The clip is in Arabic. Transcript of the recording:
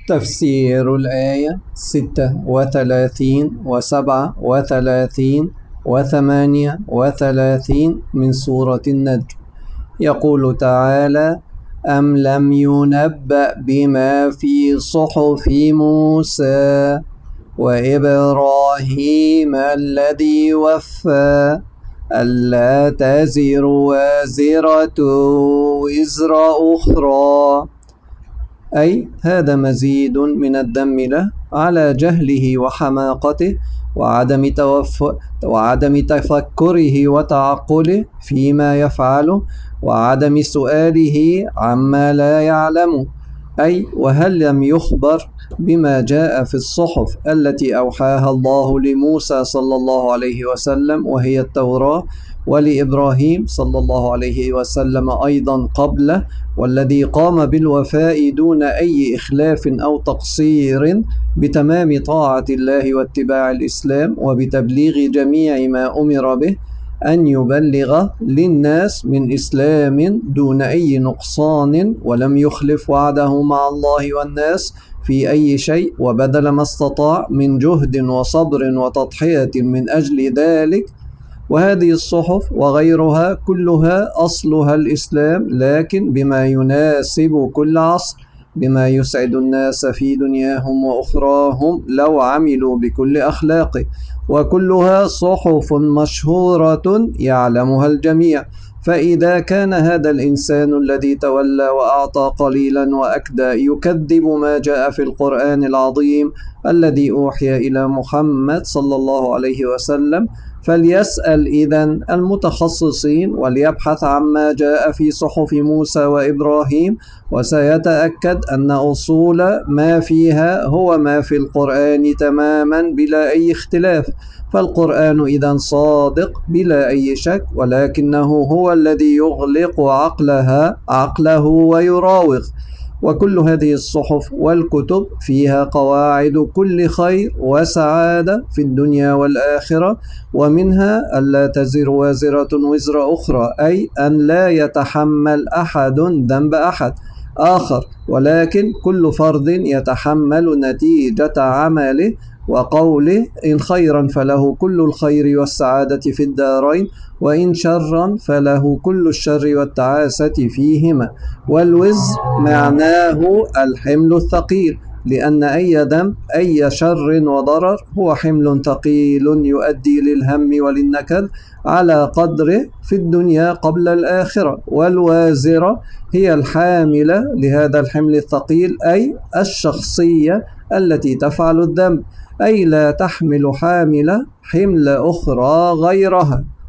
تفسير الآية 36 و37 و38 من سورة النجم. يقول تعالى: أم لم ينبأ بما في صحف موسى وإبراهيم الذي وفى ألا تزر وازرة وزر أخرى. أي هذا مزيد من الذم له على جهله وحماقته وعدم تفكره وتعقله فيما يفعله وعدم سؤاله عما لا يعلم. أي وهل لم يخبر بما جاء في الصحف التي أوحاها الله لموسى صلى الله عليه وسلم وهي التوراة، ولإبراهيم صلى الله عليه وسلم أيضا قبله، والذي قام بالوفاء دون أي إخلاف أو تقصير بتمام طاعة الله واتباع الإسلام وبتبليغ جميع ما أمر به أن يبلغ للناس من إسلام دون أي نقصان، ولم يخلف وعده مع الله والناس في أي شيء، وبذل ما استطاع من جهد وصبر وتضحية من أجل ذلك. وهذه الصحف وغيرها كلها أصلها الإسلام، لكن بما يناسب كل عصر، بما يسعد الناس في دنياهم وأخراهم لو عملوا بكل أخلاقه، وكلها صحف مشهورة يعلمها الجميع. فإذا كان هذا الإنسان الذي تولى وأعطى قليلا وأكدى يكذب ما جاء في القرآن العظيم الذي أوحي إلى محمد صلى الله عليه وسلم، فليسأل إذن المتخصصين وليبحث عما جاء في صحف موسى وإبراهيم، وسيتأكد أن أصول ما فيها هو ما في القرآن تماما بلا أي اختلاف. فالقرآن إذن صادق بلا أي شك، ولكنه هو الذي يغلق عقله ويراوغ. وكل هذه الصحف والكتب فيها قواعد كل خير وسعادة في الدنيا والآخرة، ومنها ألا تزر وازرة وزر أخرى، أي أن لا يتحمل أحد ذنب أحد آخر، ولكن كل فرد يتحمل نتيجة عمله وقوله، إن خيرا فله كل الخير والسعادة في الدارين، وإن شرا فله كل الشر والتعاسة فيهما. والوزر معناه الحمل الثقيل، لأن أي ذنب أي شر وضرر هو حمل ثقيل يؤدي للهم وللنكد على قدره في الدنيا قبل الآخرة. والوازرة هي الحاملة لهذا الحمل الثقيل، أي الشخصية التي تفعل الذنب، أي لا تحمل حاملة حمل أخرى غيرها.